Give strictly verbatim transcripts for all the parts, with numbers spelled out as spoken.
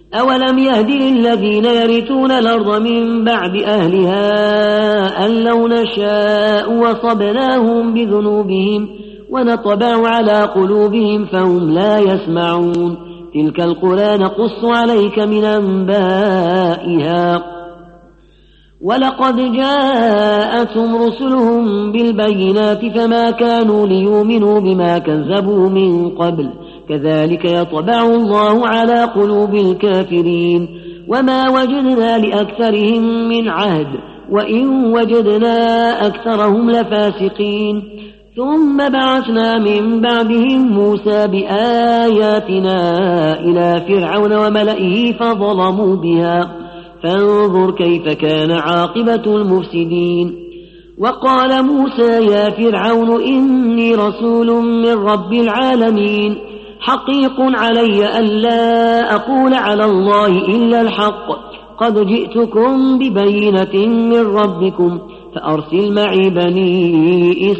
أولم يهد للذين يرثون الأرض من بعد أهلها أن لو نشاء وصبناهم بذنوبهم ونطبع على قلوبهم فهم لا يسمعون تلك القرى نقص عليك من أنبائها ولقد جاءتهم رسلهم بالبينات فما كانوا ليؤمنوا بما كذبوا من قبل كذلك يطبع الله على قلوب الكافرين وما وجدنا لأكثرهم من عهد وإن وجدنا أكثرهم لفاسقين ثم بعثنا من بعدهم موسى بآياتنا إلى فرعون وملئه فظلموا بها فانظر كيف كان عاقبة المفسدين وقال موسى يا فرعون إني رسول من رب العالمين حقيق علي ألا أقول على الله إلا الحق قد جئتكم ببينة من ربكم فأرسل معي بني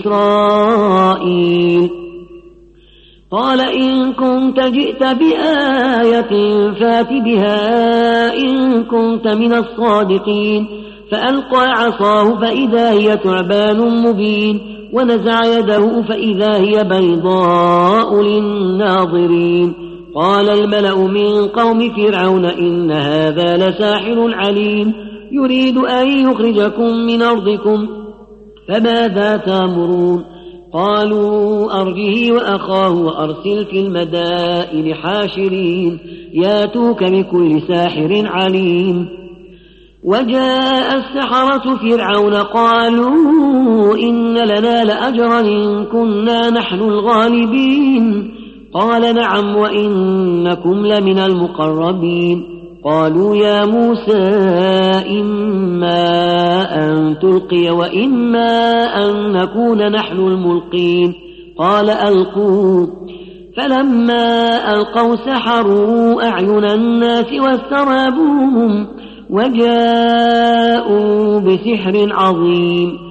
إسرائيل قال إن كنت جئت بآية فات بها إن كنت من الصادقين فألقى عصاه فإذا هي ثعبان مبين ونزع يده فإذا هي بيضاء للناظرين قال الملأ من قوم فرعون إن هذا لساحر عليم يريد أن يخرجكم من أرضكم فماذا تأمرون قالوا أرجه وأخاه وأرسل في المدائن حاشرين ياتوك بكل ساحر عليم وجاء السحرة فرعون قالوا إن لنا لأجرا إن كنا نحن الغالبين قال نعم وإنكم لمن المقربين قالوا يا موسى إما أن تلقي وإما أن نكون نحن الملقين قال ألقوا فلما ألقوا سحروا أعين الناس واسترهبوهم وجاءوا بسحر عظيم